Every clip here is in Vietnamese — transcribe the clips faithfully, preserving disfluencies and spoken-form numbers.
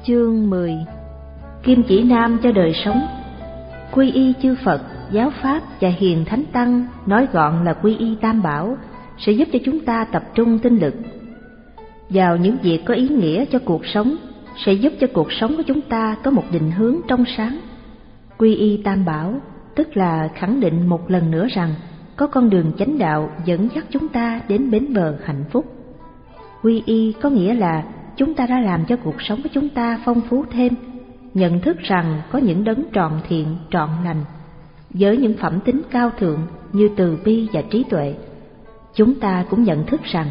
Chương mười. Kim chỉ nam cho đời sống. Quy y chư Phật, giáo pháp và hiền thánh tăng, nói gọn là quy y tam bảo, sẽ giúp cho chúng ta tập trung tinh lực vào những việc có ý nghĩa cho cuộc sống, sẽ giúp cho cuộc sống của chúng ta có một định hướng trong sáng. Quy y tam bảo tức là khẳng định một lần nữa rằng có con đường chánh đạo dẫn dắt chúng ta đến bến bờ hạnh phúc. Quy y có nghĩa là chúng ta đã làm cho cuộc sống của chúng ta phong phú thêm, nhận thức rằng có những đấng trọn thiện, trọn lành, với những phẩm tính cao thượng như từ bi và trí tuệ. Chúng ta cũng nhận thức rằng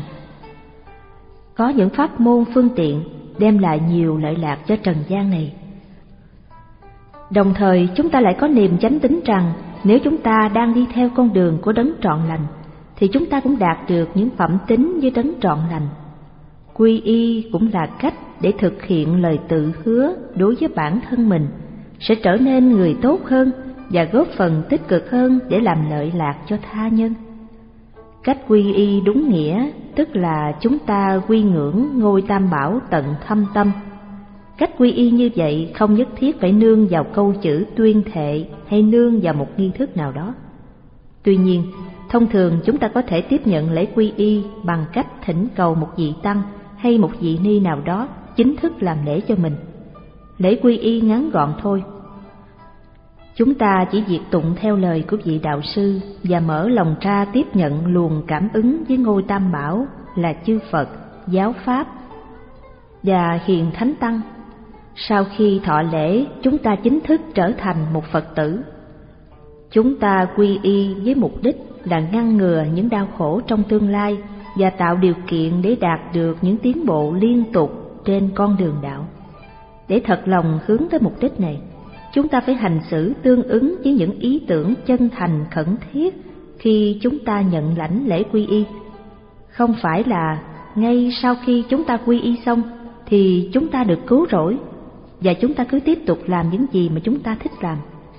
có những pháp môn phương tiện đem lại nhiều lợi lạc cho trần gian này. Đồng thời chúng ta lại có niềm chánh tín rằng nếu chúng ta đang đi theo con đường của đấng trọn lành thì chúng ta cũng đạt được những phẩm tính như đấng trọn lành. Quy y cũng là cách để thực hiện lời tự hứa đối với bản thân mình sẽ trở nên người tốt hơn và góp phần tích cực hơn để làm lợi lạc cho tha nhân. Cách quy y đúng nghĩa tức là chúng ta quy ngưỡng ngôi tam bảo tận thâm tâm. Cách quy y như vậy không nhất thiết phải nương vào câu chữ tuyên thệ hay nương vào một nghi thức nào đó. Tuy nhiên, thông thường chúng ta có thể tiếp nhận lễ quy y bằng cách thỉnh cầu một vị tăng hay một vị ni nào đó chính thức làm lễ cho mình. Lễ quy y ngắn gọn thôi. Chúng ta chỉ việc tụng theo lời của vị đạo sư và mở lòng ra tiếp nhận luồng cảm ứng với ngôi tam bảo là chư Phật, giáo pháp và hiền thánh tăng. Sau khi thọ lễ, chúng ta chính thức trở thành một Phật tử. Chúng ta quy y với mục đích là ngăn ngừa những đau khổ trong tương lai và tạo điều kiện để đạt được những tiến bộ liên tục trên con đường đạo. Để thật lòng hướng tới mục đích này, chúng ta phải hành xử tương ứng với những ý tưởng chân thành khẩn thiết khi chúng ta nhận lãnh lễ quy y. Không phải là ngay sau khi chúng ta quy y xong thì chúng ta được cứu rỗi và chúng ta cứ tiếp tục làm những gì mà chúng ta thích làm.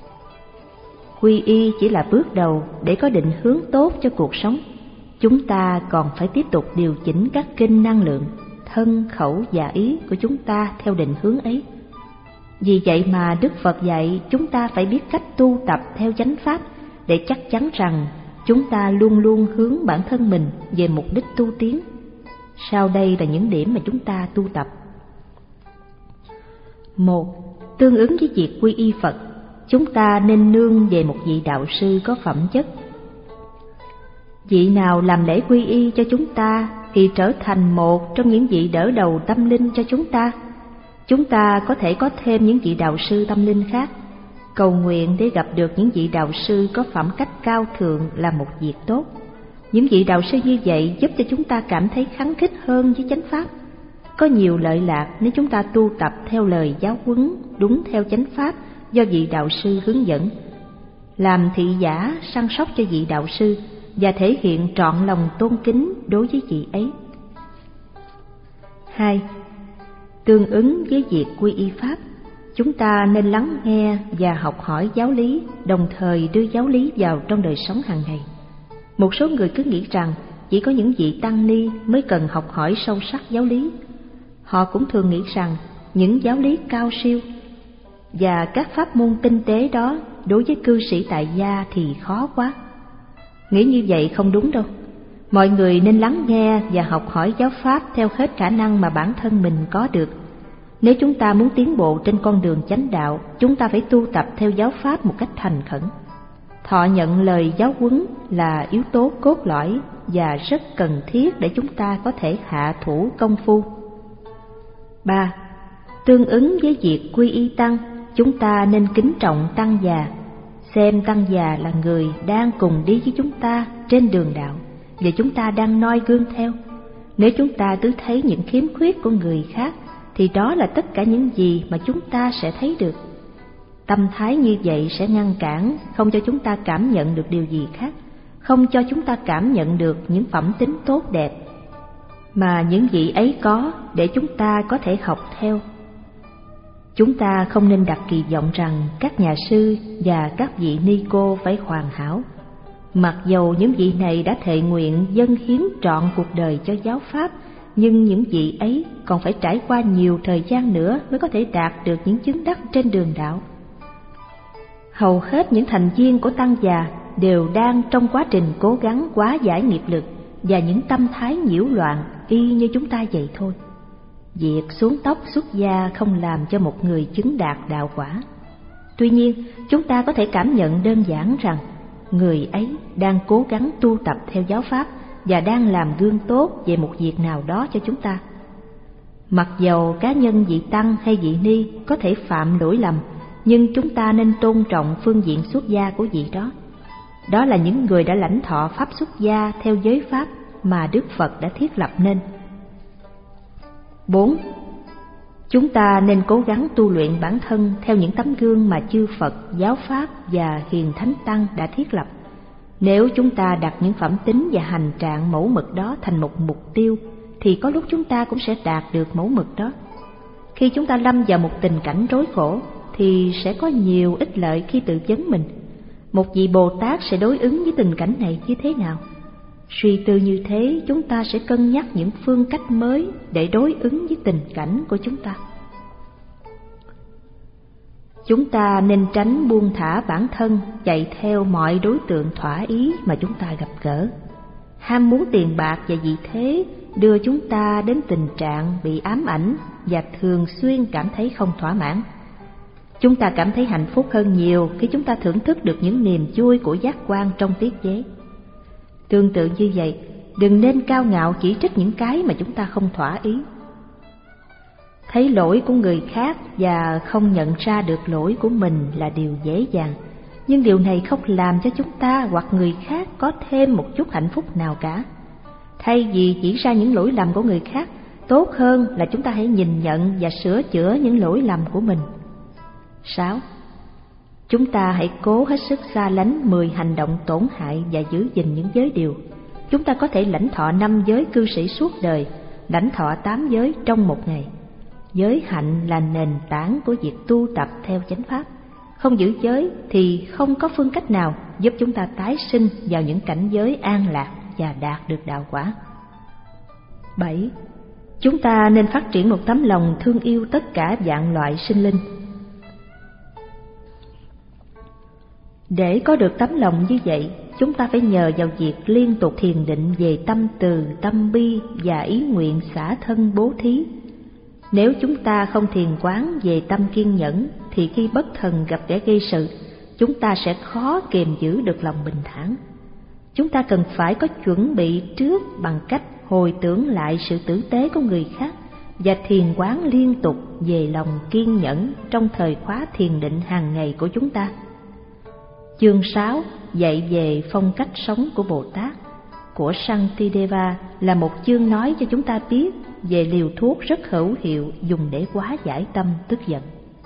Quy y chỉ là bước đầu để có định hướng tốt cho cuộc sống. Chúng ta còn phải tiếp tục điều chỉnh các kinh năng lượng, thân, khẩu và ý của chúng ta theo định hướng ấy. Vì vậy mà Đức Phật dạy chúng ta phải biết cách tu tập theo chánh pháp để chắc chắn rằng chúng ta luôn luôn hướng bản thân mình về mục đích tu tiến. Sau đây là những điểm mà chúng ta tu tập. Một. Tương ứng với việc quy y Phật, chúng ta nên nương về một vị đạo sư có phẩm chất. Vị nào làm lễ quy y cho chúng ta thì trở thành một trong những vị đỡ đầu tâm linh cho chúng ta. Chúng ta có thể có thêm những vị đạo sư tâm linh khác. Cầu nguyện để gặp được những vị đạo sư có phẩm cách cao thượng là một việc tốt. Những vị đạo sư như vậy giúp cho chúng ta cảm thấy khắng khích hơn với chánh pháp. Có nhiều lợi lạc nếu chúng ta tu tập theo lời giáo huấn đúng theo chánh pháp do vị đạo sư hướng dẫn. Làm thị giả săn sóc cho vị đạo sư và thể hiện trọn lòng tôn kính đối với vị ấy. Hai. Tương ứng với việc quy y pháp, chúng ta nên lắng nghe và học hỏi giáo lý, đồng thời đưa giáo lý vào trong đời sống hàng ngày. Một số người cứ nghĩ rằng chỉ có những vị tăng ni mới cần học hỏi sâu sắc giáo lý. Họ cũng thường nghĩ rằng những giáo lý cao siêu và các pháp môn tinh tế đó đối với cư sĩ tại gia thì khó quá. Nghĩ như vậy không đúng đâu. Mọi người nên lắng nghe và học hỏi giáo pháp theo hết khả năng mà bản thân mình có được. Nếu chúng ta muốn tiến bộ trên con đường chánh đạo, chúng ta phải tu tập theo giáo pháp một cách thành khẩn. Thọ nhận lời giáo huấn là yếu tố cốt lõi và rất cần thiết để chúng ta có thể hạ thủ công phu. Ba. Tương ứng với việc quy y tăng, chúng ta nên kính trọng tăng già, xem tăng già là người đang cùng đi với chúng ta trên đường đạo và chúng ta đang noi gương theo. Nếu chúng ta cứ thấy những khiếm khuyết của người khác thì đó là tất cả những gì mà chúng ta sẽ thấy được. Tâm thái như vậy sẽ ngăn cản, không cho chúng ta cảm nhận được điều gì khác, không cho chúng ta cảm nhận được những phẩm tính tốt đẹp mà những vị ấy có để chúng ta có thể học theo. Chúng ta không nên đặt kỳ vọng rằng các nhà sư và các vị ni cô phải hoàn hảo. Mặc dầu những vị này đã thệ nguyện dâng hiến trọn cuộc đời cho giáo pháp, nhưng những vị ấy còn phải trải qua nhiều thời gian nữa mới có thể đạt được những chứng đắc trên đường đạo. Hầu hết những thành viên của tăng già đều đang trong quá trình cố gắng hóa giải nghiệp lực và những tâm thái nhiễu loạn y như chúng ta vậy thôi. Việc xuống tóc xuất gia không làm cho một người chứng đạt đạo quả. Tuy nhiên, chúng ta có thể cảm nhận đơn giản rằng người ấy đang cố gắng tu tập theo giáo pháp và đang làm gương tốt về một việc nào đó cho chúng ta. Mặc dầu cá nhân vị tăng hay vị ni có thể phạm lỗi lầm, nhưng chúng ta nên tôn trọng phương diện xuất gia của vị đó. Đó là những người đã lãnh thọ pháp xuất gia theo giới pháp mà Đức Phật đã thiết lập nên. Bốn. Chúng ta nên cố gắng tu luyện bản thân theo những tấm gương mà chư Phật, giáo pháp và hiền thánh tăng đã thiết lập. Nếu chúng ta đặt những phẩm tính và hành trạng mẫu mực đó thành một mục tiêu, thì có lúc chúng ta cũng sẽ đạt được mẫu mực đó. Khi chúng ta lâm vào một tình cảnh rối khổ, thì sẽ có nhiều ích lợi khi tự vấn mình. Một vị Bồ Tát sẽ đối ứng với tình cảnh này như thế nào? Suy tư như thế, chúng ta sẽ cân nhắc những phương cách mới để đối ứng với tình cảnh của chúng ta. Chúng ta nên tránh buông thả bản thân chạy theo mọi đối tượng thỏa ý mà chúng ta gặp gỡ. Ham muốn tiền bạc và vị thế đưa chúng ta đến tình trạng bị ám ảnh và thường xuyên cảm thấy không thỏa mãn. Chúng ta cảm thấy hạnh phúc hơn nhiều khi chúng ta thưởng thức được những niềm vui của giác quan trong tiết chế. Tương tự như vậy, đừng nên cao ngạo chỉ trích những cái mà chúng ta không thỏa ý. Thấy lỗi của người khác và không nhận ra được lỗi của mình là điều dễ dàng, nhưng điều này không làm cho chúng ta hoặc người khác có thêm một chút hạnh phúc nào cả. Thay vì chỉ ra những lỗi lầm của người khác, tốt hơn là chúng ta hãy nhìn nhận và sửa chữa những lỗi lầm của mình. Sáu. Chúng ta hãy cố hết sức xa lánh mười hành động tổn hại và giữ gìn những giới điều. Chúng ta có thể lãnh thọ năm giới cư sĩ suốt đời, lãnh thọ tám giới trong một ngày. Giới hạnh là nền tảng của việc tu tập theo chánh pháp. Không giữ giới thì không có phương cách nào giúp chúng ta tái sinh vào những cảnh giới an lạc và đạt được đạo quả. Bảy. Chúng ta nên phát triển một tấm lòng thương yêu tất cả vạn loại sinh linh. Để có được tấm lòng như vậy, chúng ta phải nhờ vào việc liên tục thiền định về tâm từ, tâm bi và ý nguyện xả thân bố thí. Nếu chúng ta không thiền quán về tâm kiên nhẫn, thì khi bất thần gặp kẻ gây sự, chúng ta sẽ khó kiềm giữ được lòng bình thản. Chúng ta cần phải có chuẩn bị trước bằng cách hồi tưởng lại sự tử tế của người khác và thiền quán liên tục về lòng kiên nhẫn trong thời khóa thiền định hàng ngày của chúng ta. Chương sáu dạy về phong cách sống của Bồ Tát của Shantideva là một chương nói cho chúng ta biết về liều thuốc rất hữu hiệu dùng để hóa giải tâm tức giận.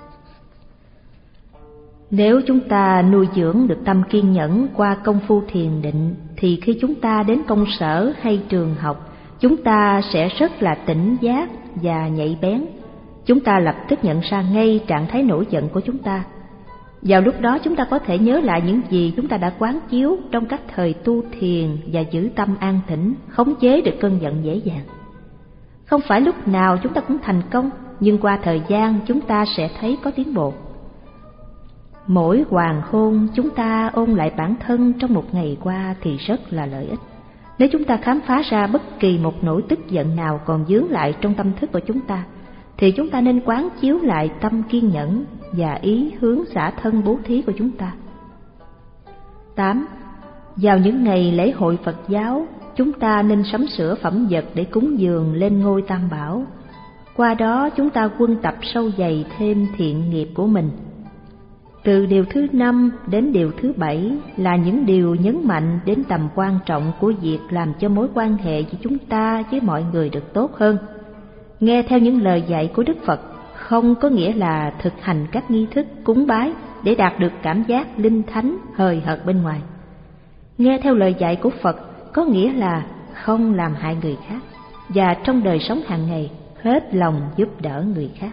Nếu chúng ta nuôi dưỡng được tâm kiên nhẫn qua công phu thiền định, thì khi chúng ta đến công sở hay trường học, chúng ta sẽ rất là tỉnh giác và nhạy bén. Chúng ta lập tức nhận ra ngay trạng thái nổi giận của chúng ta. Vào lúc đó chúng ta có thể nhớ lại những gì chúng ta đã quán chiếu trong các thời tu thiền và giữ tâm an tĩnh, khống chế được cơn giận dễ dàng. Không phải lúc nào chúng ta cũng thành công, nhưng qua thời gian chúng ta sẽ thấy có tiến bộ. Mỗi hoàng hôn chúng ta ôn lại bản thân trong một ngày qua thì rất là lợi ích. Nếu chúng ta khám phá ra bất kỳ một nỗi tức giận nào còn vướng lại trong tâm thức của chúng ta, thì chúng ta nên quán chiếu lại tâm kiên nhẫn và ý hướng xả thân bố thí của chúng ta. Tám. Vào những ngày lễ hội Phật giáo, chúng ta nên sắm sửa phẩm vật để cúng dường lên ngôi Tam Bảo. Qua đó chúng ta quân tập sâu dày thêm thiện nghiệp của mình. Từ điều thứ năm đến điều thứ bảy là những điều nhấn mạnh đến tầm quan trọng của việc làm cho mối quan hệ của chúng ta với mọi người được tốt hơn. Nghe theo những lời dạy của Đức Phật không có nghĩa là thực hành các nghi thức cúng bái để đạt được cảm giác linh thánh hời hợt bên ngoài. Nghe theo lời dạy của Phật có nghĩa là không làm hại người khác và trong đời sống hàng ngày hết lòng giúp đỡ người khác.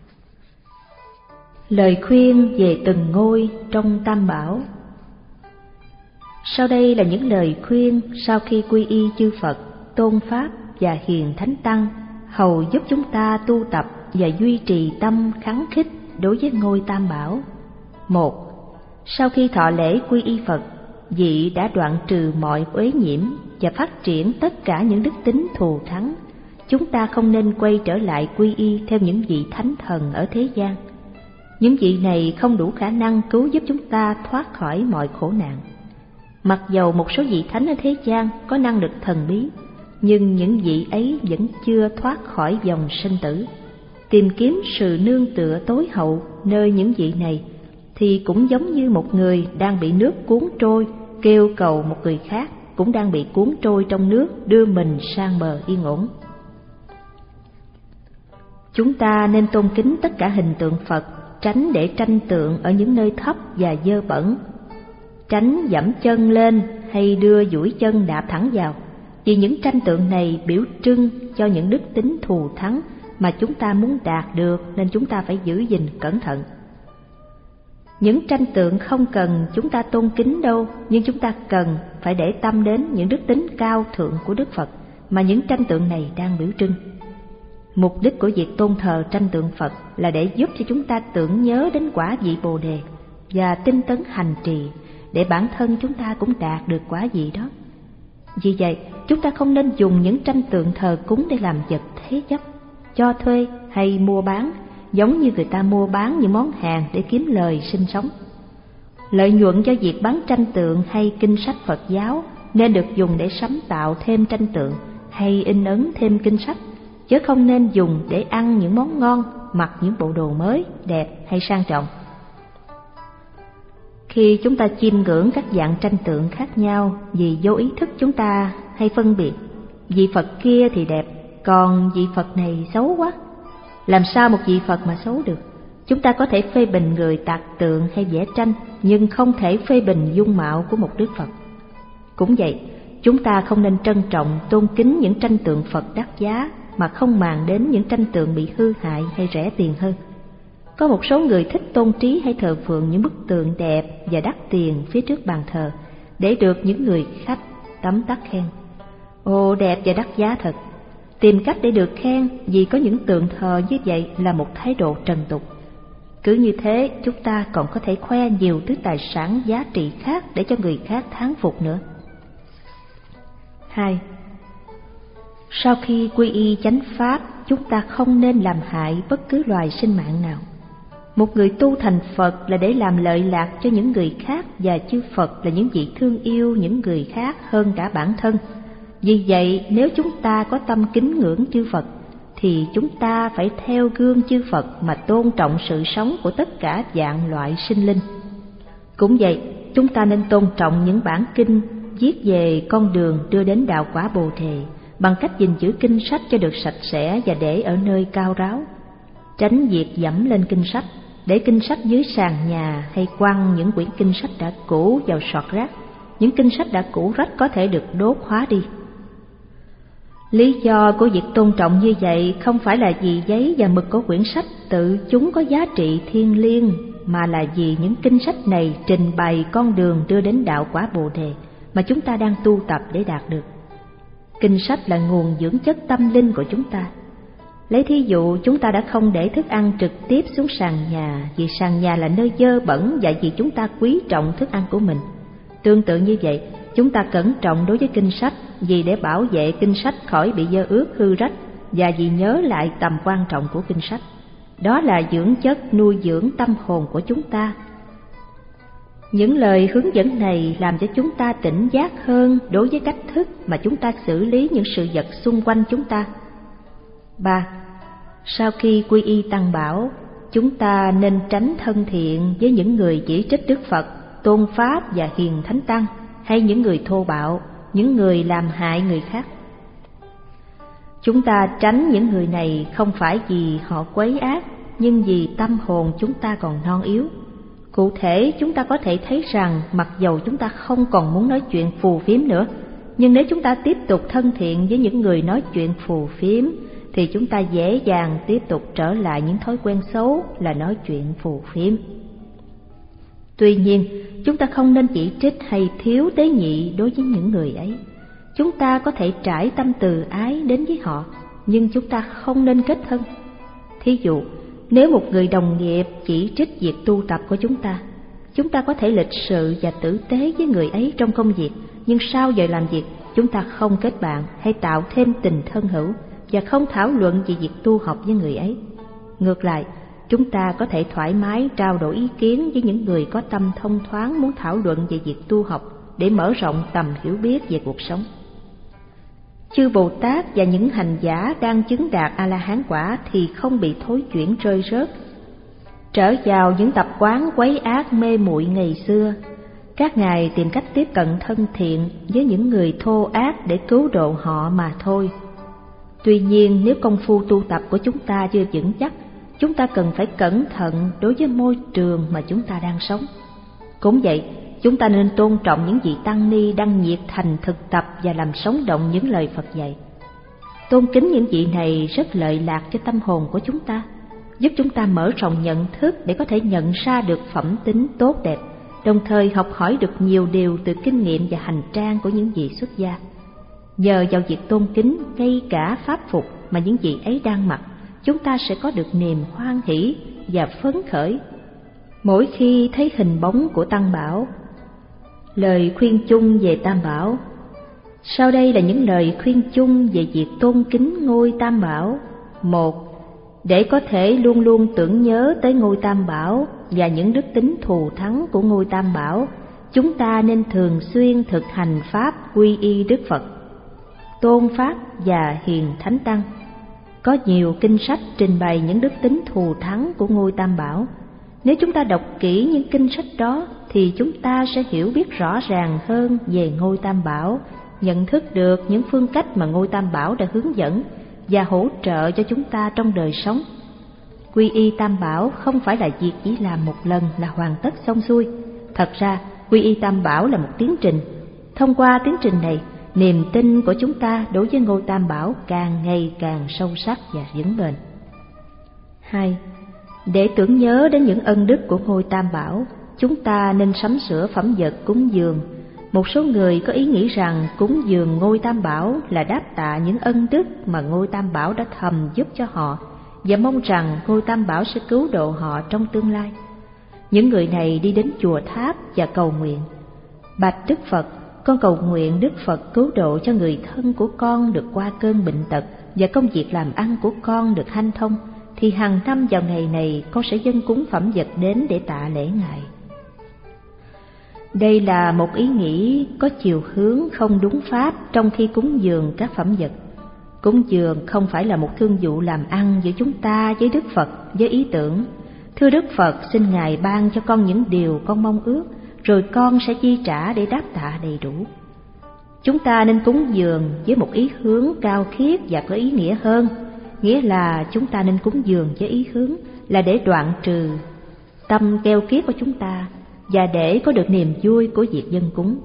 Lời khuyên về từng ngôi trong Tam Bảo. Sau đây là những lời khuyên sau khi quy y chư Phật, tôn Pháp và hiền thánh tăng hầu giúp chúng ta tu tập và duy trì tâm khắng khích đối với ngôi Tam Bảo. Một, sau khi thọ lễ quy y Phật, vị đã đoạn trừ mọi uế nhiễm và phát triển tất cả những đức tính thù thắng. Chúng ta không nên quay trở lại quy y theo những vị thánh thần ở thế gian. Những vị này không đủ khả năng cứu giúp chúng ta thoát khỏi mọi khổ nạn. Mặc dầu một số vị thánh ở thế gian có năng lực thần bí, nhưng những vị ấy vẫn chưa thoát khỏi vòng sinh tử. Tìm kiếm sự nương tựa tối hậu nơi những vị này thì cũng giống như một người đang bị nước cuốn trôi, kêu cầu một người khác cũng đang bị cuốn trôi trong nước đưa mình sang bờ yên ổn. Chúng ta nên tôn kính tất cả hình tượng Phật, tránh để tranh tượng ở những nơi thấp và dơ bẩn, tránh dẫm chân lên hay đưa duỗi chân đạp thẳng vào, vì những tranh tượng này biểu trưng cho những đức tính thù thắng mà chúng ta muốn đạt được, nên chúng ta phải giữ gìn cẩn thận. Những tranh tượng không cần chúng ta tôn kính đâu, nhưng chúng ta cần phải để tâm đến những đức tính cao thượng của Đức Phật mà những tranh tượng này đang biểu trưng. Mục đích của việc tôn thờ tranh tượng Phật là để giúp cho chúng ta tưởng nhớ đến quả vị Bồ Đề và tinh tấn hành trì, để bản thân chúng ta cũng đạt được quả vị đó. Vì vậy, chúng ta không nên dùng những tranh tượng thờ cúng để làm vật thế chấp, cho thuê hay mua bán, giống như người ta mua bán những món hàng để kiếm lời sinh sống. Lợi nhuận cho việc bán tranh tượng hay kinh sách Phật giáo nên được dùng để sắm tạo thêm tranh tượng hay in ấn thêm kinh sách, chứ không nên dùng để ăn những món ngon, mặc những bộ đồ mới, đẹp hay sang trọng. Khi chúng ta chiêm ngưỡng các dạng tranh tượng khác nhau, vì vô ý thức chúng ta hay phân biệt, vị Phật kia thì đẹp, còn vị Phật này xấu quá. Làm sao một vị Phật mà xấu được? Chúng ta có thể phê bình người tạc tượng hay vẽ tranh, nhưng không thể phê bình dung mạo của một Đức Phật. Cũng vậy, chúng ta không nên trân trọng tôn kính những tranh tượng Phật đắt giá mà không màng đến những tranh tượng bị hư hại hay rẻ tiền hơn. Có một số người thích tôn trí hay thờ phượng những bức tượng đẹp và đắt tiền phía trước bàn thờ để được những người khách tấm tắc khen. Ồ, đẹp và đắt giá thật. Tìm cách để được khen vì có những tượng thờ như vậy là một thái độ trần tục. Cứ như thế, chúng ta còn có thể khoe nhiều thứ tài sản giá trị khác để cho người khác thán phục nữa. Hai, sau khi quy y chánh pháp, chúng ta không nên làm hại bất cứ loài sinh mạng nào. Một người tu thành Phật là để làm lợi lạc cho những người khác, và chư Phật là những vị thương yêu những người khác hơn cả bản thân. Vì vậy, nếu chúng ta có tâm kính ngưỡng chư Phật, thì chúng ta phải theo gương chư Phật mà tôn trọng sự sống của tất cả dạng loại sinh linh. Cũng vậy, chúng ta nên tôn trọng những bản kinh viết về con đường đưa đến đạo quả Bồ Đề bằng cách gìn giữ kinh sách cho được sạch sẽ và để ở nơi cao ráo. Tránh việc dẫm lên kinh sách, để kinh sách dưới sàn nhà hay quăng những quyển kinh sách đã cũ vào sọt rác. Những kinh sách đã cũ rách có thể được đốt hóa đi. Lý do của việc tôn trọng như vậy không phải là vì giấy và mực của quyển sách tự chúng có giá trị thiêng liêng, mà là vì những kinh sách này trình bày con đường đưa đến đạo quả Bồ Đề mà chúng ta đang tu tập để đạt được. Kinh sách là nguồn dưỡng chất tâm linh của chúng ta. Lấy thí dụ, chúng ta đã không để thức ăn trực tiếp xuống sàn nhà, vì sàn nhà là nơi dơ bẩn và vì chúng ta quý trọng thức ăn của mình. Tương tự như vậy, chúng ta cẩn trọng đối với kinh sách vì để bảo vệ kinh sách khỏi bị dơ ướt hư rách, và vì nhớ lại tầm quan trọng của kinh sách. Đó là dưỡng chất nuôi dưỡng tâm hồn của chúng ta. Những lời hướng dẫn này làm cho chúng ta tỉnh giác hơn đối với cách thức mà chúng ta xử lý những sự vật xung quanh chúng ta. Ba, sau khi quy y Tăng Bảo, chúng ta nên tránh thân thiện với những người chỉ trích Đức Phật, tôn pháp và hiền thánh tăng, hay những người thô bạo, những người làm hại người khác. Chúng ta tránh những người này không phải vì họ quấy ác, nhưng vì tâm hồn chúng ta còn non yếu. Cụ thể, chúng ta có thể thấy rằng mặc dầu chúng ta không còn muốn nói chuyện phù phiếm nữa, nhưng nếu chúng ta tiếp tục thân thiện với những người nói chuyện phù phiếm, thì chúng ta dễ dàng tiếp tục trở lại những thói quen xấu là nói chuyện phù phiếm. Tuy nhiên, chúng ta không nên chỉ trích hay thiếu tế nhị đối với những người ấy. Chúng ta có thể trải tâm từ ái đến với họ, nhưng chúng ta không nên kết thân. Thí dụ, nếu một người đồng nghiệp chỉ trích việc tu tập của chúng ta, chúng ta có thể lịch sự và tử tế với người ấy trong công việc, nhưng sau giờ làm việc, chúng ta không kết bạn hay tạo thêm tình thân hữu và không thảo luận về việc tu học với người ấy. Ngược lại, chúng ta có thể thoải mái trao đổi ý kiến với những người có tâm thông thoáng muốn thảo luận về việc tu học để mở rộng tầm hiểu biết về cuộc sống. Chư Bồ Tát và những hành giả đang chứng đạt A-la-hán quả thì không bị thối chuyển rơi rớt, trở vào những tập quán quấy ác mê muội ngày xưa. Các ngài tìm cách tiếp cận thân thiện với những người thô ác để cứu độ họ mà thôi. Tuy nhiên, nếu công phu tu tập của chúng ta chưa vững chắc, chúng ta cần phải cẩn thận đối với môi trường mà chúng ta đang sống. Cũng vậy, chúng ta nên tôn trọng những vị tăng ni đang nhiệt thành thực tập và làm sống động những lời Phật dạy. Tôn kính những vị này rất lợi lạc cho tâm hồn của chúng ta, giúp chúng ta mở rộng nhận thức để có thể nhận ra được phẩm tính tốt đẹp, đồng thời học hỏi được nhiều điều từ kinh nghiệm và hành trang của những vị xuất gia. Nhờ vào việc tôn kính ngay cả pháp phục mà những vị ấy đang mặc, chúng ta sẽ có được niềm hoan hỷ và phấn khởi mỗi khi thấy hình bóng của Tăng Bảo. Lời khuyên chung về Tam Bảo. Sau đây là những lời khuyên chung về việc tôn kính ngôi Tam Bảo. Một, để có thể luôn luôn tưởng nhớ tới ngôi Tam Bảo và những đức tính thù thắng của ngôi Tam Bảo, chúng ta nên thường xuyên thực hành pháp quy y Đức Phật, tôn pháp và hiền thánh tăng. Có nhiều kinh sách trình bày những đức tính thù thắng của ngôi Tam Bảo. Nếu chúng ta đọc kỹ những kinh sách đó thì chúng ta sẽ hiểu biết rõ ràng hơn về ngôi Tam Bảo, nhận thức được những phương cách mà ngôi Tam Bảo đã hướng dẫn và hỗ trợ cho chúng ta trong đời sống. Quy y Tam Bảo không phải là việc chỉ làm một lần là hoàn tất xong xuôi. Thật ra, quy y Tam Bảo là một tiến trình. Thông qua tiến trình này, niềm tin của chúng ta đối với ngôi Tam Bảo càng ngày càng sâu sắc và vững bền. Hai, để tưởng nhớ đến những ân đức của ngôi Tam Bảo, chúng ta nên sắm sửa phẩm vật cúng dường. Một số người có ý nghĩ rằng cúng dường ngôi Tam Bảo là đáp tạ những ân đức mà ngôi Tam Bảo đã thầm giúp cho họ và mong rằng ngôi Tam Bảo sẽ cứu độ họ trong tương lai. Những người này đi đến chùa tháp và cầu nguyện: bạch Đức Phật, con cầu nguyện Đức Phật cứu độ cho người thân của con được qua cơn bệnh tật và công việc làm ăn của con được hanh thông, thì hàng năm vào ngày này con sẽ dâng cúng phẩm vật đến để tạ lễ Ngài. Đây là một ý nghĩ có chiều hướng không đúng pháp trong khi cúng dường các phẩm vật. Cúng dường không phải là một thương vụ làm ăn giữa chúng ta với Đức Phật với ý tưởng: thưa Đức Phật, xin Ngài ban cho con những điều con mong ước, rồi con sẽ chi trả để đáp tạ đầy đủ. Chúng ta nên cúng dường với một ý hướng cao khiết và có ý nghĩa hơn, nghĩa là chúng ta nên cúng dường với ý hướng là để đoạn trừ tâm keo kiết của chúng ta và để có được niềm vui của việc dâng cúng.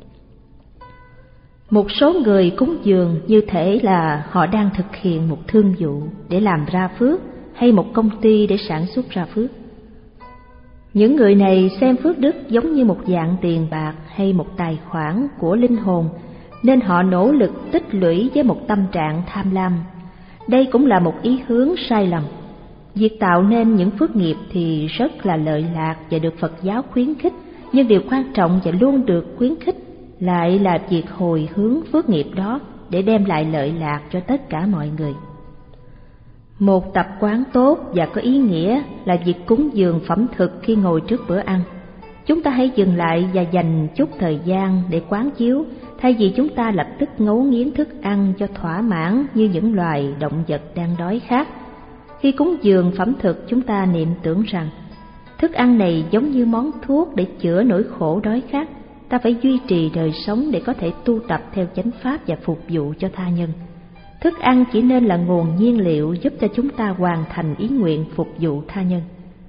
Một số người cúng dường như thể là họ đang thực hiện một thương vụ để làm ra phước hay một công ty để sản xuất ra phước. Những người này xem phước đức giống như một dạng tiền bạc hay một tài khoản của linh hồn, nên họ nỗ lực tích lũy với một tâm trạng tham lam. Đây cũng là một ý hướng sai lầm. Việc tạo nên những phước nghiệp thì rất là lợi lạc và được Phật giáo khuyến khích, nhưng điều quan trọng và luôn được khuyến khích lại là việc hồi hướng phước nghiệp đó để đem lại lợi lạc cho tất cả mọi người. Một tập quán tốt và có ý nghĩa là việc cúng dường phẩm thực khi ngồi trước bữa ăn. Chúng ta hãy dừng lại và dành chút thời gian để quán chiếu, thay vì chúng ta lập tức ngấu nghiến thức ăn cho thỏa mãn như những loài động vật đang đói khát. Khi cúng dường phẩm thực, chúng ta niệm tưởng rằng thức ăn này giống như món thuốc để chữa nỗi khổ đói khát. Ta phải duy trì đời sống để có thể tu tập theo chánh pháp và phục vụ cho tha nhân. Thức ăn chỉ nên là nguồn nhiên liệu giúp cho chúng ta hoàn thành ý nguyện phục vụ tha nhân.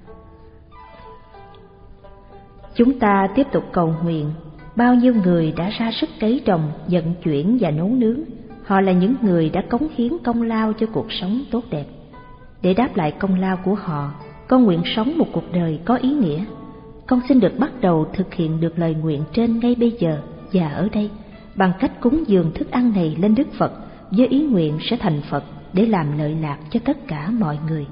Chúng ta tiếp tục cầu nguyện: bao nhiêu người đã ra sức cấy trồng, vận chuyển và nấu nướng. Họ là những người đã cống hiến công lao cho cuộc sống tốt đẹp. Để đáp lại công lao của họ, con nguyện sống một cuộc đời có ý nghĩa. Con xin được bắt đầu thực hiện được lời nguyện trên ngay bây giờ và ở đây, bằng cách cúng dường thức ăn này lên Đức Phật với ý nguyện sẽ thành Phật để làm lợi lạc cho tất cả mọi người.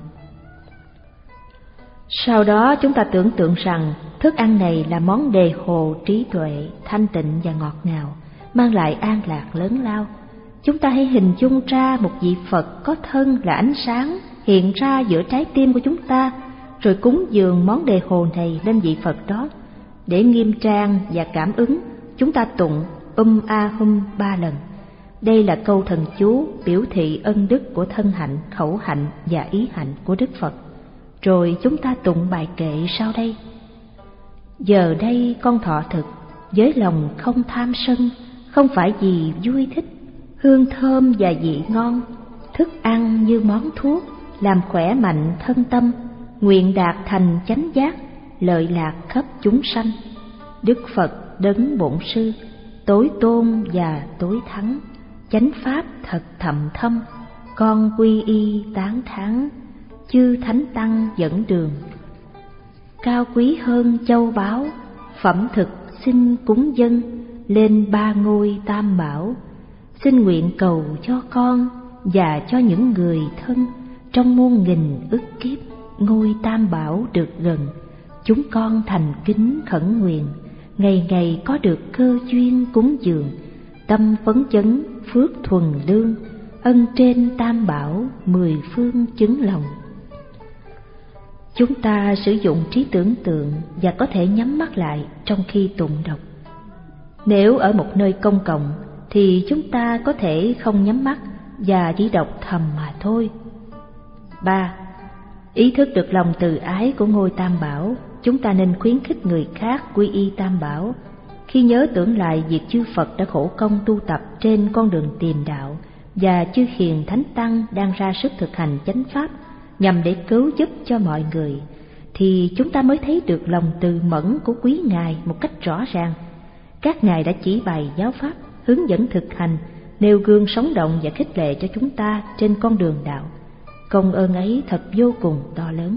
Sau đó chúng ta tưởng tượng rằng thức ăn này là món đề hồ trí tuệ, thanh tịnh và ngọt ngào, mang lại an lạc lớn lao. Chúng ta hãy hình dung ra một vị Phật có thân là ánh sáng hiện ra giữa trái tim của chúng ta, rồi cúng dường món đề hồ này lên vị Phật đó. Để nghiêm trang và cảm ứng, chúng ta tụng Um A Hum ba lần. Đây là câu thần chú biểu thị ân đức của thân hạnh, khẩu hạnh và ý hạnh của Đức Phật. Rồi chúng ta tụng bài kệ sau đây: Giờ đây con thọ thực, với lòng không tham sân, không phải vì vui thích, hương thơm và vị ngon, thức ăn như món thuốc, làm khỏe mạnh thân tâm, nguyện đạt thành chánh giác, lợi lạc khắp chúng sanh. Đức Phật đấng bổn sư, tối tôn và tối thắng, chánh pháp thật thậm thâm, con quy y tán thán, chư thánh tăng dẫn đường. Cao quý hơn châu báu, phẩm thực xin cúng dâng, lên ba ngôi tam bảo. Xin nguyện cầu cho con và cho những người thân, trong muôn nghìn ức kiếp ngôi tam bảo được gần. Chúng con thành kính khẩn nguyện, ngày ngày có được cơ duyên cúng dường, tâm phấn chấn phước thuần lương, ân trên tam bảo mười phương chứng lòng. Chúng ta sử dụng trí tưởng tượng và có thể nhắm mắt lại trong khi tụng đọc. Nếu ở một nơi công cộng thì chúng ta có thể không nhắm mắt và chỉ đọc thầm mà thôi. ba. Ý thức được lòng từ ái của ngôi Tam Bảo, chúng ta nên khuyến khích người khác quy y Tam Bảo. Khi nhớ tưởng lại việc chư Phật đã khổ công tu tập trên con đường tìm đạo và chư hiền thánh tăng đang ra sức thực hành chánh pháp nhằm để cứu giúp cho mọi người, thì chúng ta mới thấy được lòng từ mẫn của quý ngài một cách rõ ràng. Các ngài đã chỉ bày giáo pháp, hướng dẫn thực hành, nêu gương sống động và khích lệ cho chúng ta trên con đường đạo. Công ơn ấy thật vô cùng to lớn.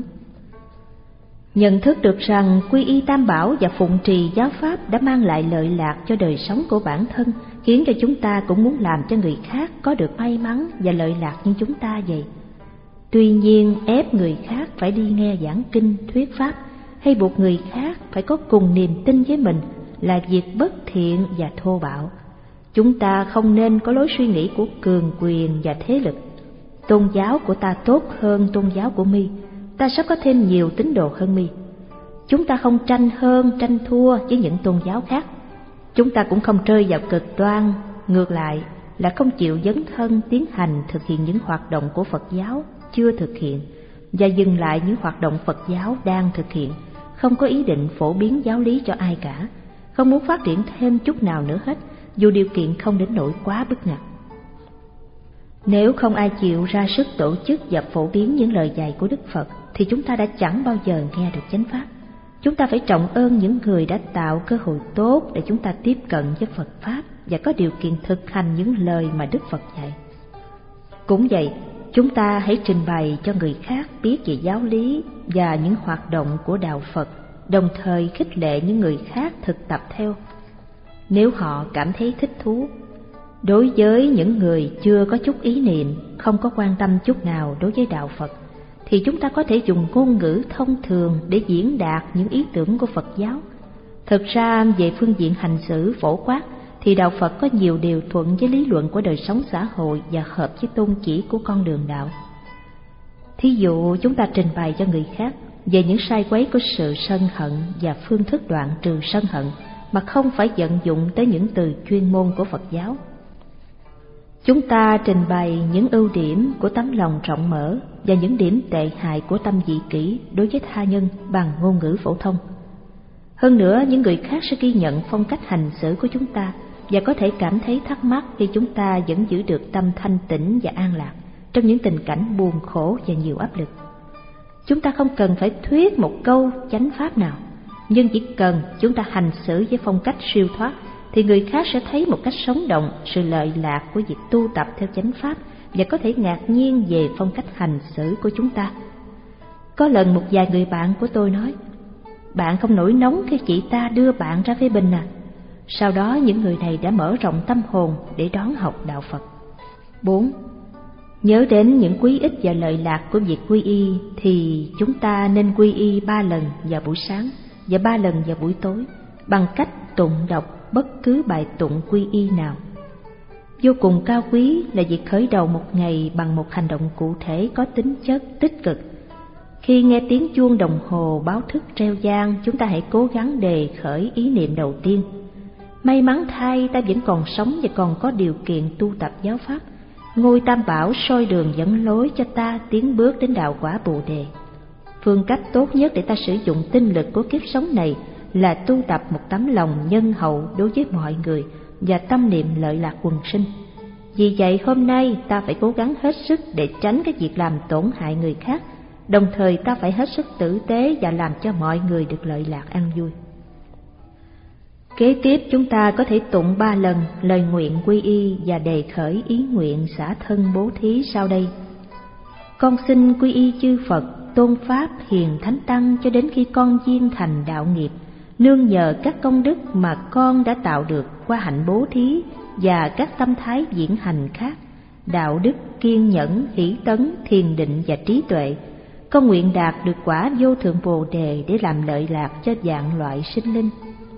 Nhận thức được rằng quy y Tam Bảo và phụng trì giáo pháp đã mang lại lợi lạc cho đời sống của bản thân, khiến cho chúng ta cũng muốn làm cho người khác có được may mắn và lợi lạc như chúng ta vậy. Tuy nhiên, ép người khác phải đi nghe giảng kinh, thuyết pháp, hay buộc người khác phải có cùng niềm tin với mình là việc bất thiện và thô bạo. Chúng ta không nên có lối suy nghĩ của cường quyền và thế lực. Tôn giáo của ta tốt hơn tôn giáo của My, ta sắp có thêm nhiều tín đồ hơn My. Chúng ta không tranh hơn, tranh thua với những tôn giáo khác. Chúng ta cũng không rơi vào cực đoan, ngược lại là không chịu dấn thân tiến hành thực hiện những hoạt động của Phật giáo chưa thực hiện, và dừng lại những hoạt động Phật giáo đang thực hiện, không có ý định phổ biến giáo lý cho ai cả, không muốn phát triển thêm chút nào nữa hết, dù điều kiện không đến nỗi quá bức ngặt. Nếu không ai chịu ra sức tổ chức và phổ biến những lời dạy của Đức Phật, thì chúng ta đã chẳng bao giờ nghe được chánh pháp. Chúng ta phải trọng ơn những người đã tạo cơ hội tốt để chúng ta tiếp cận với Phật Pháp và có điều kiện thực hành những lời mà Đức Phật dạy. Cũng vậy, chúng ta hãy trình bày cho người khác biết về giáo lý và những hoạt động của Đạo Phật, đồng thời khích lệ những người khác thực tập theo. Nếu họ cảm thấy thích thú, đối với những người chưa có chút ý niệm, không có quan tâm chút nào đối với Đạo Phật, thì chúng ta có thể dùng ngôn ngữ thông thường để diễn đạt những ý tưởng của Phật giáo. Thực ra, về phương diện hành xử phổ quát, thì Đạo Phật có nhiều điều thuận với lý luận của đời sống xã hội và hợp với tôn chỉ của con đường đạo. Thí dụ, chúng ta trình bày cho người khác về những sai quấy của sự sân hận và phương thức đoạn trừ sân hận, mà không phải vận dụng tới những từ chuyên môn của Phật giáo. Chúng ta trình bày những ưu điểm của tấm lòng rộng mở và những điểm tệ hại của tâm dị kỷ đối với tha nhân bằng ngôn ngữ phổ thông. Hơn nữa, những người khác sẽ ghi nhận phong cách hành xử của chúng ta và có thể cảm thấy thắc mắc khi chúng ta vẫn giữ được tâm thanh tĩnh và an lạc trong những tình cảnh buồn khổ và nhiều áp lực. Chúng ta không cần phải thuyết một câu chánh pháp nào, nhưng chỉ cần chúng ta hành xử với phong cách siêu thoát, thì người khác sẽ thấy một cách sống động sự lợi lạc của việc tu tập theo chánh pháp và có thể ngạc nhiên về phong cách hành xử của chúng ta. Có lần một vài người bạn của tôi nói: "Bạn không nổi nóng khi chị ta đưa bạn ra phê bình à?" Sau đó những người này đã mở rộng tâm hồn để đón học đạo Phật. Bốn. Nhớ đến những quý ích và lợi lạc của việc quy y thì chúng ta nên quy y ba lần vào buổi sáng và ba lần vào buổi tối bằng cách tụng đọc bất cứ bài tụng quy y nào. Vô cùng cao quý là việc khởi đầu một ngày bằng một hành động cụ thể có tính chất tích cực. Khi nghe tiếng chuông đồng hồ báo thức reo vang, chúng ta hãy cố gắng đề khởi ý niệm đầu tiên. May mắn thay, ta vẫn còn sống và còn có điều kiện tu tập giáo pháp. Ngôi Tam Bảo soi đường dẫn lối cho ta tiến bước đến đạo quả Bồ Đề. Phương cách tốt nhất để ta sử dụng tinh lực của kiếp sống này là tu tập một tấm lòng nhân hậu đối với mọi người và tâm niệm lợi lạc quần sinh. Vì vậy hôm nay ta phải cố gắng hết sức để tránh cái việc làm tổn hại người khác, đồng thời ta phải hết sức tử tế và làm cho mọi người được lợi lạc an vui. Kế tiếp chúng ta có thể tụng ba lần lời nguyện quy y và đề khởi ý nguyện xả thân bố thí sau đây. Con xin quy y chư Phật, tôn Pháp, hiền Thánh Tăng cho đến khi con viên thành đạo nghiệp, nương nhờ các công đức mà con đã tạo được qua hạnh bố thí và các tâm thái diễn hành khác, đạo đức, kiên nhẫn, hỷ tấn, thiền định và trí tuệ. Con nguyện đạt được quả vô thượng Bồ Đề để làm lợi lạc cho vạn loại sinh linh.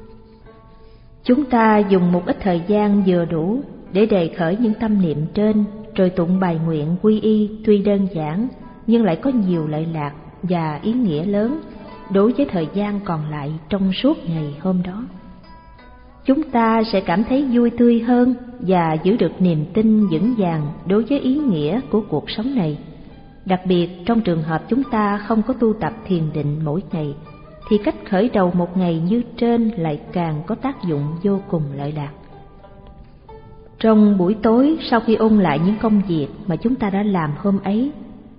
Chúng ta dùng một ít thời gian vừa đủ để đề khởi những tâm niệm trên, rồi tụng bài nguyện quy y tuy đơn giản nhưng lại có nhiều lợi lạc và ý nghĩa lớn đối với thời gian còn lại trong suốt ngày hôm đó. Chúng ta sẽ cảm thấy vui tươi hơn và giữ được niềm tin vững vàng đối với ý nghĩa của cuộc sống này. Đặc biệt trong trường hợp chúng ta không có tu tập thiền định mỗi ngày, thì cách khởi đầu một ngày như trên lại càng có tác dụng vô cùng lợi lạc. Trong buổi tối, sau khi ôn lại những công việc mà chúng ta đã làm hôm ấy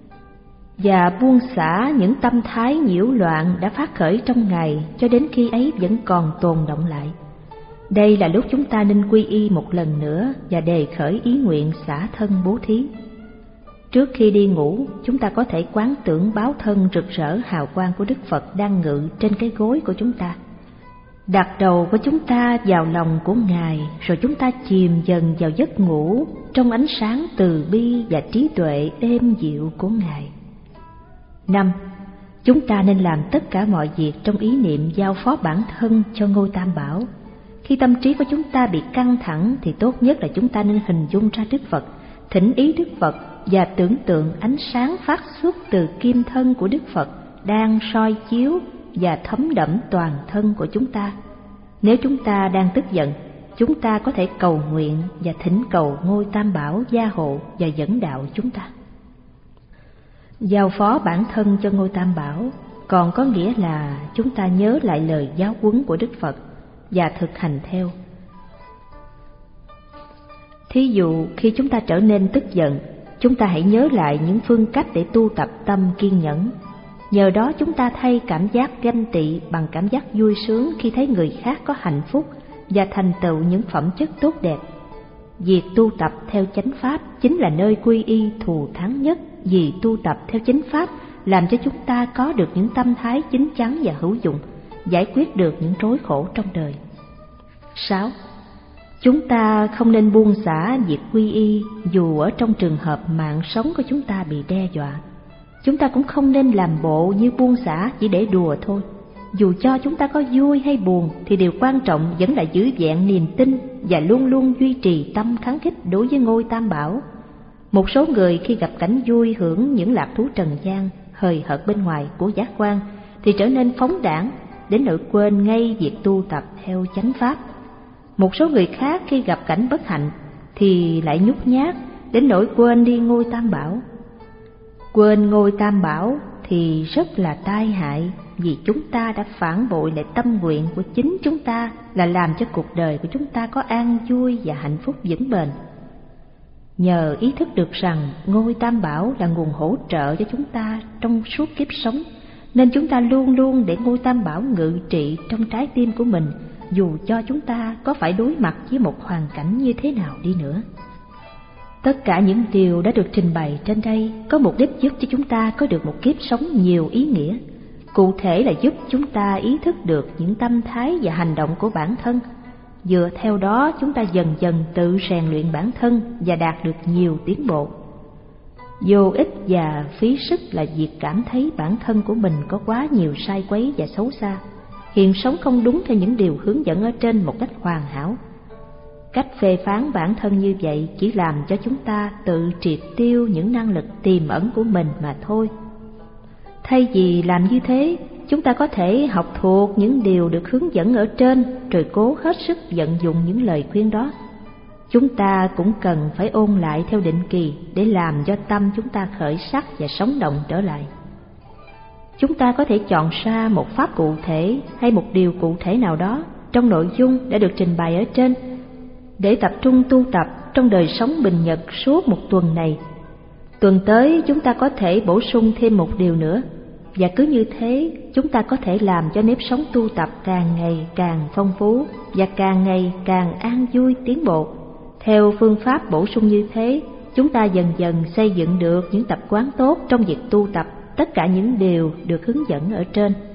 và buông xả những tâm thái nhiễu loạn đã phát khởi trong ngày cho đến khi ấy vẫn còn tồn động lại, đây là lúc chúng ta nên quy y một lần nữa và đề khởi ý nguyện xả thân bố thí. Trước khi đi ngủ, chúng ta có thể quán tưởng báo thân rực rỡ hào quang của Đức Phật đang ngự trên cái gối của chúng ta. Đặt đầu của chúng ta vào lòng của Ngài, rồi chúng ta chìm dần vào giấc ngủ trong ánh sáng từ bi và trí tuệ êm dịu của Ngài. Năm. Chúng ta nên làm tất cả mọi việc trong ý niệm giao phó bản thân cho ngôi Tam Bảo. Khi tâm trí của chúng ta bị căng thẳng thì tốt nhất là chúng ta nên hình dung ra Đức Phật, thỉnh ý Đức Phật và tưởng tượng ánh sáng phát xuất từ kim thân của Đức Phật đang soi chiếu và thấm đẫm toàn thân của chúng ta. Nếu chúng ta đang tức giận, chúng ta có thể cầu nguyện và thỉnh cầu ngôi Tam Bảo gia hộ và dẫn đạo chúng ta. Giao phó bản thân cho ngôi Tam Bảo còn có nghĩa là chúng ta nhớ lại lời giáo huấn của Đức Phật và thực hành theo. Thí dụ khi chúng ta trở nên tức giận, chúng ta hãy nhớ lại những phương cách để tu tập tâm kiên nhẫn. Nhờ đó chúng ta thay cảm giác ganh tị bằng cảm giác vui sướng khi thấy người khác có hạnh phúc và thành tựu những phẩm chất tốt đẹp. Việc tu tập theo chánh pháp chính là nơi quy y thù thắng nhất, vì tu tập theo chánh pháp làm cho chúng ta có được những tâm thái chín chắn và hữu dụng, giải quyết được những rối khổ trong đời. Sáu. Chúng ta không nên buông xả việc quy y dù ở trong trường hợp mạng sống của chúng ta bị đe dọa. Chúng ta cũng không nên làm bộ như buông xả chỉ để đùa thôi. Dù cho chúng ta có vui hay buồn thì điều quan trọng vẫn là giữ vẹn niềm tin và luôn luôn duy trì tâm kháng khích đối với ngôi Tam Bảo. Một số người khi gặp cảnh vui hưởng những lạc thú trần gian, hời hợt bên ngoài của giác quan thì trở nên phóng đãng đến nỗi quên ngay việc tu tập theo chánh pháp. Một số người khác khi gặp cảnh bất hạnh thì lại nhút nhát đến nỗi quên đi ngôi Tam Bảo. Quên ngôi Tam Bảo thì rất là tai hại, vì chúng ta đã phản bội lại tâm nguyện của chính chúng ta là làm cho cuộc đời của chúng ta có an vui và hạnh phúc vững bền. Nhờ ý thức được rằng ngôi Tam Bảo là nguồn hỗ trợ cho chúng ta trong suốt kiếp sống, nên chúng ta luôn luôn để ngôi Tam Bảo ngự trị trong trái tim của mình, dù cho chúng ta có phải đối mặt với một hoàn cảnh như thế nào đi nữa. Tất cả những điều đã được trình bày trên đây có mục đích giúp cho chúng ta có được một kiếp sống nhiều ý nghĩa. Cụ thể là giúp chúng ta ý thức được những tâm thái và hành động của bản thân, Dựa theo đó chúng ta dần dần tự rèn luyện bản thân và đạt được nhiều tiến bộ. Vô ích và phí sức là việc cảm thấy bản thân của mình có quá nhiều sai quấy và xấu xa, hiện sống không đúng theo những điều hướng dẫn ở trên một cách hoàn hảo. Cách phê phán bản thân như vậy chỉ làm cho chúng ta tự triệt tiêu những năng lực tiềm ẩn của mình mà thôi. Thay vì làm như thế, chúng ta có thể học thuộc những điều được hướng dẫn ở trên rồi cố hết sức vận dụng những lời khuyên đó. Chúng ta cũng cần phải ôn lại theo định kỳ để làm cho tâm chúng ta khởi sắc và sống động trở lại. Chúng ta có thể chọn ra một pháp cụ thể hay một điều cụ thể nào đó trong nội dung đã được trình bày ở trên để tập trung tu tập trong đời sống bình nhật suốt một tuần này. Tuần tới chúng ta có thể bổ sung thêm một điều nữa, và cứ như thế chúng ta có thể làm cho nếp sống tu tập càng ngày càng phong phú và càng ngày càng an vui tiến bộ. Theo phương pháp bổ sung như thế, chúng ta dần dần xây dựng được những tập quán tốt trong việc tu tập tất cả những điều được hướng dẫn ở trên.